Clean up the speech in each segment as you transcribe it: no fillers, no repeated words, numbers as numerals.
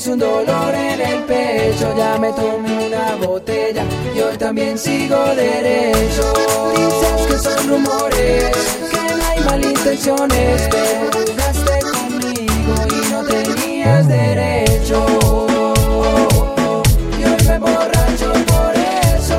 es un dolor en el pecho. Ya me tomé una botella y hoy también sigo derecho. Dices que son rumores, que no hay malintenciones, pero jugaste conmigo y no tenías derecho. Y hoy me emborracho por eso.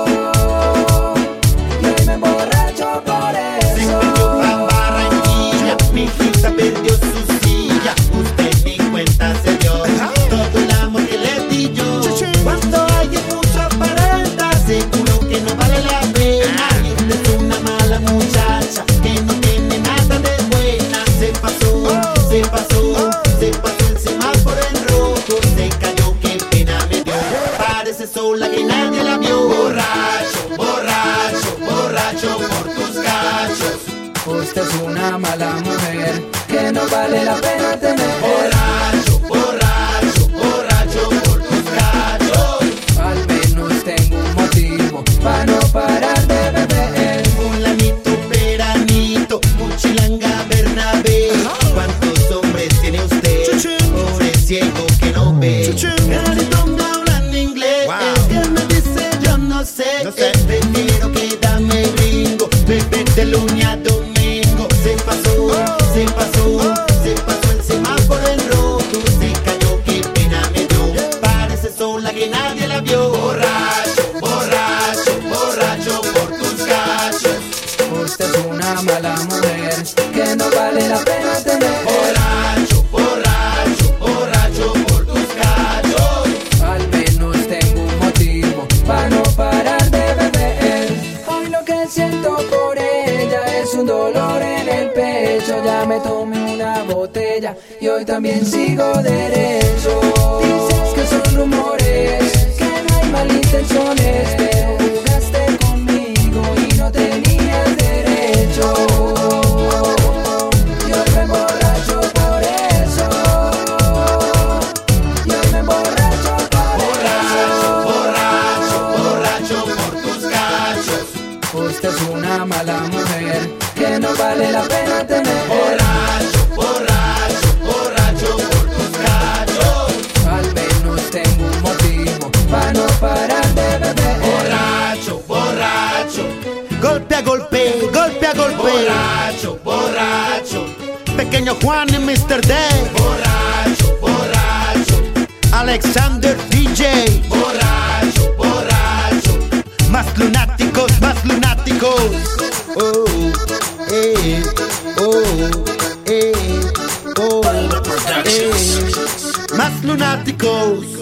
Y hoy me emborracho por eso. Se engañó pa' Barranquilla, mi hijita perdió su silla. Usted ni cuenta se dio todo el amor que le di yo. Cuando alguien mucho aparenta, seguro que no vale la pena. Y usted es una mala muchacha que no tiene nada de buena. Se pasó, se pasó, se pasó el semáforo en rojo. Se cayó, qué pena me dio. Parece sola que nadie la vio. Borracho, borracho, borracho por tus cachos. Usted es una mala mujer que no vale la pena tener. Borracho, borracho, borracho por tus cachos. Al menos tengo un motivo para no parar de beber. Fulanito, peranito, Muchilanga, Bernabé. ¿Cuántos hombres tiene usted? Pobre ciego que no ve. Carito me habla en inglés. Él me dice yo no sé. Prefiero quedarme gringo, beber de lunes a domingo. Se pasó, se pasó, se pasó el semáforo en rojo. Se cayó, qué pena me dio. Parece sola que nadie la vio. Borracho, borracho, borracho por tus cachos. Usted es una mala mujer que no vale la pena tener. Borracho, borracho, borracho por tus cachos. Al menos tengo un motivo para no parar de beber. Hoy lo que siento por ella es un dolor en el pecho. Ya me tomé una botella y hoy también sigo derecho. Dices que son rumores, que no hay malintenciones, pero jugaste conmigo y no tenías derecho. Y hoy me emborracho por eso. Y hoy me emborracho por eso. Borracho, borracho por tus cachos. Usted es una mala mujer que no vale la pena tener. Borracho, borracho, borracho por tus cachos. Al menos tengo un motivo para no parar de beber. Borracho, borracho, golpe a golpe, golpe a golpe. Borracho, borracho, Pequeño Juan y Mr. D. Borracho, borracho, Alexander DJ. Borracho, borracho, más lunáticos, más lunáticos. Oh, oh, oh, más lunáticos.